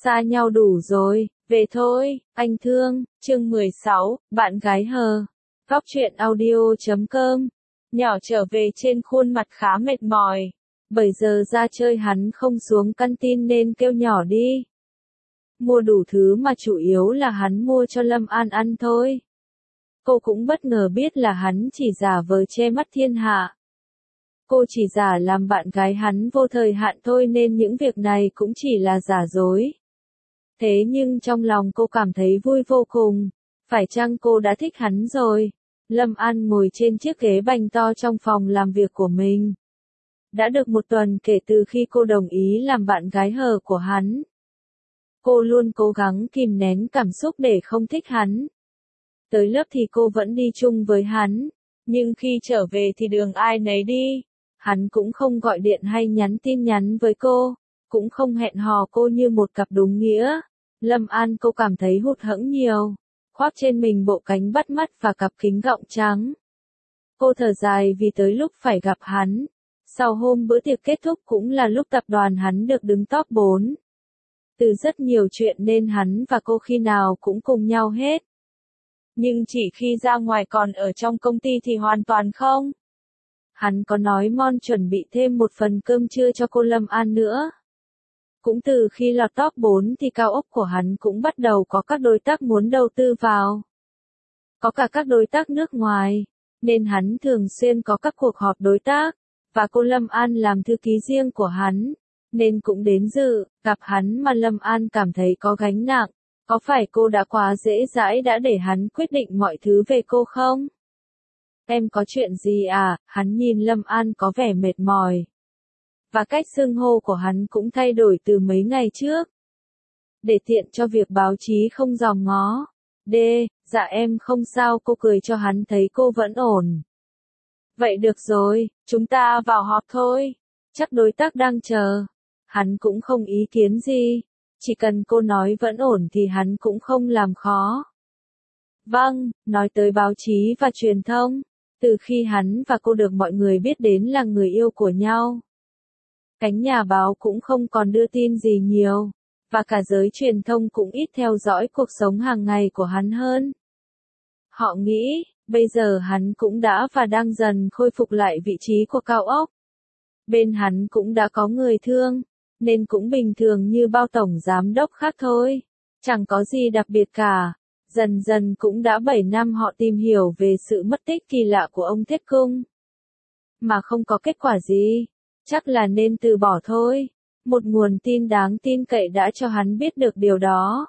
Xa nhau đủ rồi, về thôi, anh thương. Chương 16, bạn gái hờ. Góc truyện audio.com. Nhỏ trở về trên khuôn mặt khá mệt mỏi. 7 giờ ra chơi hắn không xuống canteen nên kêu nhỏ đi. Mua đủ thứ mà chủ yếu là hắn mua cho Lâm An ăn thôi. Cô cũng bất ngờ biết là hắn chỉ giả vờ che mắt thiên hạ. Cô chỉ giả làm bạn gái hắn vô thời hạn thôi nên những việc này cũng chỉ là giả dối. Thế nhưng trong lòng cô cảm thấy vui vô cùng. Phải chăng cô đã thích hắn rồi? Lâm An ngồi trên chiếc ghế bành to trong phòng làm việc của mình. Đã được một tuần kể từ khi cô đồng ý làm bạn gái hờ của hắn. Cô luôn cố gắng kìm nén cảm xúc để không thích hắn. Tới lớp thì cô vẫn đi chung với hắn. Nhưng khi trở về thì đường ai nấy đi. Hắn cũng không gọi điện hay nhắn tin nhắn với cô. Cũng không hẹn hò cô như một cặp đúng nghĩa. Lâm An cô cảm thấy hụt hẫng nhiều. Khoác trên mình bộ cánh bắt mắt và cặp kính gọng trắng. Cô thở dài vì tới lúc phải gặp hắn. Sau hôm bữa tiệc kết thúc cũng là lúc tập đoàn hắn được đứng top 4. Từ rất nhiều chuyện nên hắn và cô khi nào cũng cùng nhau hết. Nhưng chỉ khi ra ngoài còn ở trong công ty thì hoàn toàn không. Hắn có nói Mon chuẩn bị thêm một phần cơm trưa cho cô Lâm An nữa. Cũng từ khi lọt top 4 thì cao ốc của hắn cũng bắt đầu có các đối tác muốn đầu tư vào. Có cả các đối tác nước ngoài, nên hắn thường xuyên có các cuộc họp đối tác, và cô Lâm An làm thư ký riêng của hắn, nên cũng đến dự, gặp hắn mà Lâm An cảm thấy có gánh nặng. Có phải cô đã quá dễ dãi đã để hắn quyết định mọi thứ về cô không? Em có chuyện gì à? Hắn nhìn Lâm An có vẻ mệt mỏi. Và cách xưng hô của hắn cũng thay đổi từ mấy ngày trước. Để tiện cho việc báo chí không dòm ngó. Dạ em không sao, cô cười cho hắn thấy cô vẫn ổn. Vậy được rồi, chúng ta vào họp thôi. Chắc đối tác đang chờ. Hắn cũng không ý kiến gì. Chỉ cần cô nói vẫn ổn thì hắn cũng không làm khó. Vâng, nói tới báo chí và truyền thông. Từ khi hắn và cô được mọi người biết đến là người yêu của nhau. Cánh nhà báo cũng không còn đưa tin gì nhiều, và cả giới truyền thông cũng ít theo dõi cuộc sống hàng ngày của hắn hơn. Họ nghĩ, bây giờ hắn cũng đã và đang dần khôi phục lại vị trí của cao ốc. Bên hắn cũng đã có người thương, nên cũng bình thường như bao tổng giám đốc khác thôi. Chẳng có gì đặc biệt cả. Dần dần cũng đã 7 năm họ tìm hiểu về sự mất tích kỳ lạ của ông Thiết Cung. Mà không có kết quả gì. Chắc là nên từ bỏ thôi. Một nguồn tin đáng tin cậy đã cho hắn biết được điều đó.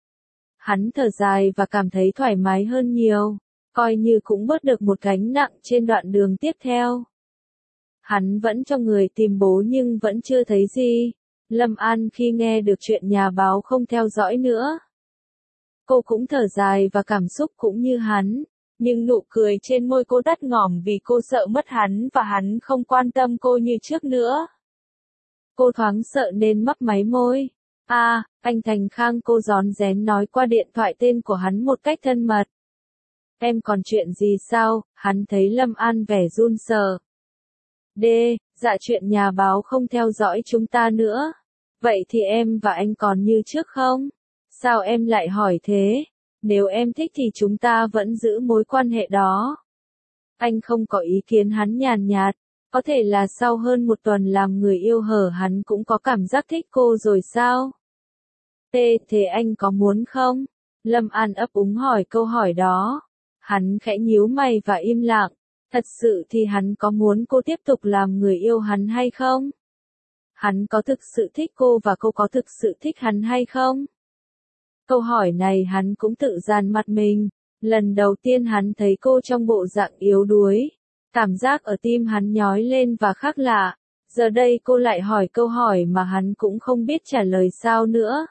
Hắn thở dài và cảm thấy thoải mái hơn nhiều, coi như cũng bớt được một gánh nặng trên đoạn đường tiếp theo. Hắn vẫn cho người tìm bố nhưng vẫn chưa thấy gì. Lâm An khi nghe được chuyện nhà báo không theo dõi nữa. Cô cũng thở dài và cảm xúc cũng như hắn. Nhưng nụ cười trên môi cô tắt ngỏm vì cô sợ mất hắn và hắn không quan tâm cô như trước nữa. Cô thoáng sợ nên mấp máy môi. Anh Thành Khang, cô rón rén nói qua điện thoại tên của hắn một cách thân mật. Em còn chuyện gì sao? Hắn thấy Lâm An vẻ run sợ. Dạ chuyện nhà báo không theo dõi chúng ta nữa. Vậy thì em và anh còn như trước không? Sao em lại hỏi thế? Nếu em thích thì chúng ta vẫn giữ mối quan hệ đó. Anh không có ý kiến, hắn nhàn nhạt. Có thể là sau hơn một tuần làm người yêu hờ hắn cũng có cảm giác thích cô rồi sao? Thế anh có muốn không? Lâm An ấp úng hỏi câu hỏi đó. Hắn khẽ nhíu mày và im lặng. Thật sự thì hắn có muốn cô tiếp tục làm người yêu hắn hay không? Hắn có thực sự thích cô và cô có thực sự thích hắn hay không? Câu hỏi này hắn cũng tự dằn mặt mình. Lần đầu tiên hắn thấy cô trong bộ dạng yếu đuối. Cảm giác ở tim hắn nhói lên và khác lạ. Giờ đây cô lại hỏi câu hỏi mà hắn cũng không biết trả lời sao nữa.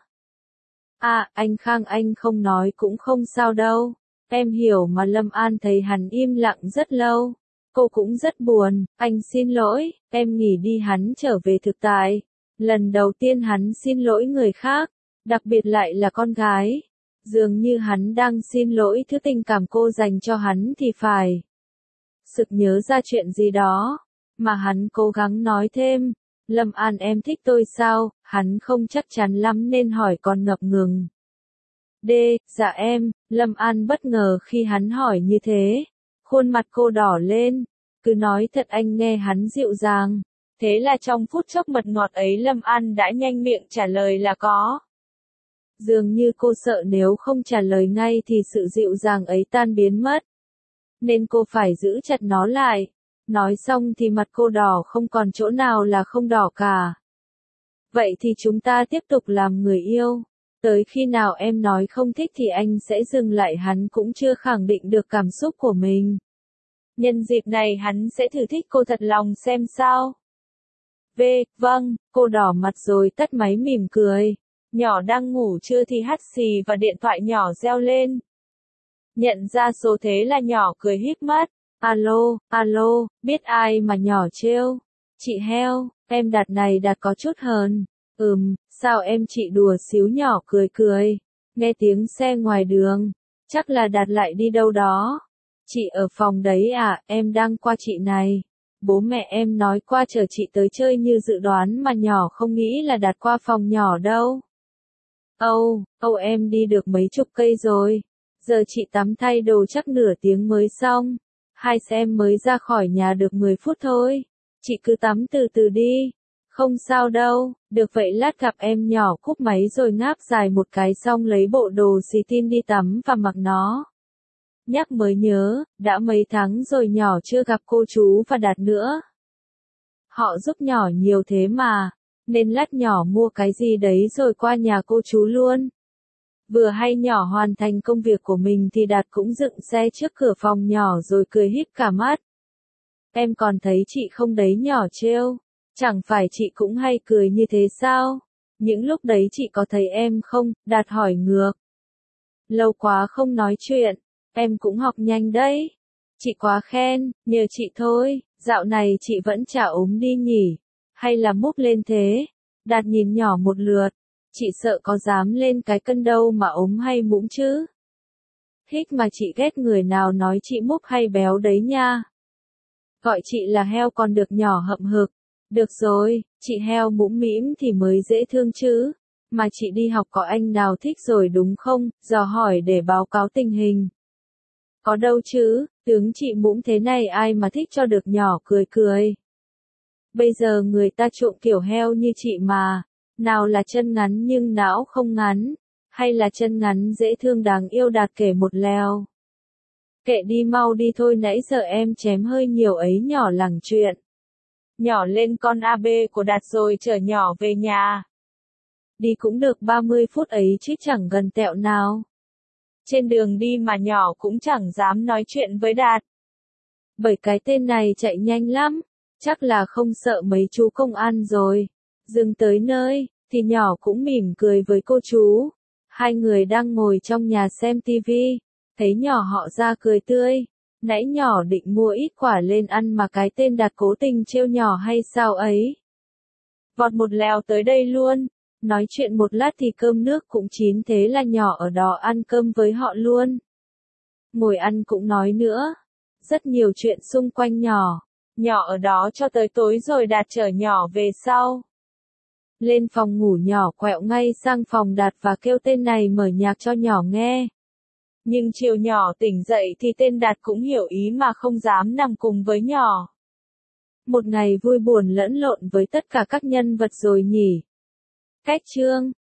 Anh Khang, anh không nói cũng không sao đâu. Em hiểu mà. Lâm An thấy hắn im lặng rất lâu. Cô cũng rất buồn. Anh xin lỗi, em nghỉ đi. Hắn trở về thực tại. Lần đầu tiên hắn xin lỗi người khác. Đặc biệt lại là con gái. Dường như hắn đang xin lỗi thứ tình cảm cô dành cho hắn thì phải. Sực nhớ ra chuyện gì đó, mà hắn cố gắng nói thêm. Lâm An em thích tôi sao? Hắn không chắc chắn lắm nên hỏi còn ngập ngừng. D, dạ em, Lâm An bất ngờ khi hắn hỏi như thế. Khuôn mặt cô đỏ lên, cứ nói thật anh nghe hắn dịu dàng. Thế là trong phút chốc mật ngọt ấy Lâm An đã nhanh miệng trả lời là có. Dường như cô sợ nếu không trả lời ngay thì sự dịu dàng ấy tan biến mất. Nên cô phải giữ chặt nó lại. Nói xong thì mặt cô đỏ không còn chỗ nào là không đỏ cả. Vậy thì chúng ta tiếp tục làm người yêu. Tới khi nào em nói không thích thì anh sẽ dừng lại. Hắn cũng chưa khẳng định được cảm xúc của mình. Nhân dịp này hắn sẽ thử thích cô thật lòng xem sao. Vâng, cô đỏ mặt rồi tắt máy mỉm cười. Nhỏ đang ngủ chưa thì hắt xì và điện thoại nhỏ reo lên. Nhận ra số thế là nhỏ cười híp mắt. Alo, biết ai mà nhỏ trêu. Chị heo, em Đạt này Đạt có chút hờn. Sao em chị đùa xíu nhỏ cười. Nghe tiếng xe ngoài đường. Chắc là Đạt lại đi đâu đó. Chị ở phòng đấy à, em đang qua chị này. Bố mẹ em nói qua chờ chị tới chơi như dự đoán mà nhỏ không nghĩ là Đạt qua phòng nhỏ đâu. Em đi được mấy chục cây rồi. Giờ chị tắm thay đồ chắc nửa tiếng mới xong. Hai em mới ra khỏi nhà được 10 phút thôi. Chị cứ tắm từ từ đi. Không sao đâu, được vậy lát gặp em. Nhỏ cúp máy rồi ngáp dài một cái xong lấy bộ đồ xì tin đi tắm và mặc nó. Nhắc mới nhớ, đã mấy tháng rồi nhỏ chưa gặp cô chú và Đạt nữa. Họ giúp nhỏ nhiều thế mà, nên lát nhỏ mua cái gì đấy rồi qua nhà cô chú luôn. Vừa hay nhỏ hoàn thành công việc của mình thì Đạt cũng dựng xe trước cửa phòng nhỏ rồi cười híp cả mắt. Em còn thấy chị không đấy nhỏ trêu, chẳng phải chị cũng hay cười như thế sao? Những lúc đấy chị có thấy em không? Đạt hỏi ngược. Lâu quá không nói chuyện, em cũng học nhanh đấy. Chị quá khen, nhờ chị thôi, dạo này chị vẫn chả ốm đi nhỉ? Hay là múp lên thế? Đạt nhìn nhỏ một lượt, chị sợ có dám lên cái cân đâu mà ốm hay mũm chứ? Thích mà chị ghét người nào nói chị múp hay béo đấy nha. Gọi chị là heo còn được nhỏ hậm hực. Được rồi, chị heo mũm mĩm thì mới dễ thương chứ. Mà chị đi học có anh nào thích rồi đúng không? Dò hỏi để báo cáo tình hình. Có đâu chứ, tướng chị mũm thế này ai mà thích cho được nhỏ cười. Bây giờ người ta chuộng kiểu heo như chị mà. Nào là chân ngắn nhưng não không ngắn. Hay là chân ngắn dễ thương đáng yêu Đạt kể một lèo. Kệ đi mau đi thôi nãy giờ em chém hơi nhiều ấy nhỏ lẳng chuyện. Nhỏ lên con AB của Đạt rồi chở nhỏ về nhà. Đi cũng được 30 phút ấy chứ chẳng gần tẹo nào. Trên đường đi mà nhỏ cũng chẳng dám nói chuyện với Đạt. Bởi cái tên này chạy nhanh lắm, chắc là không sợ mấy chú công an rồi. Dừng tới nơi, thì nhỏ cũng mỉm cười với cô chú. Hai người đang ngồi trong nhà xem tivi, thấy nhỏ họ ra cười tươi. Nãy nhỏ định mua ít quả lên ăn mà cái tên Đạt cố tình trêu nhỏ hay sao ấy. Vọt một lèo tới đây luôn. Nói chuyện một lát thì cơm nước cũng chín thế là nhỏ ở đó ăn cơm với họ luôn. Ngồi ăn cũng nói nữa. Rất nhiều chuyện xung quanh nhỏ. Nhỏ ở đó cho tới tối rồi Đạt chở nhỏ về sau. Lên phòng ngủ nhỏ quẹo ngay sang phòng Đạt và kêu tên này mở nhạc cho nhỏ nghe. Nhưng chiều nhỏ tỉnh dậy thì tên Đạt cũng hiểu ý mà không dám nằm cùng với nhỏ. Một ngày vui buồn lẫn lộn với tất cả các nhân vật rồi nhỉ. Cách chương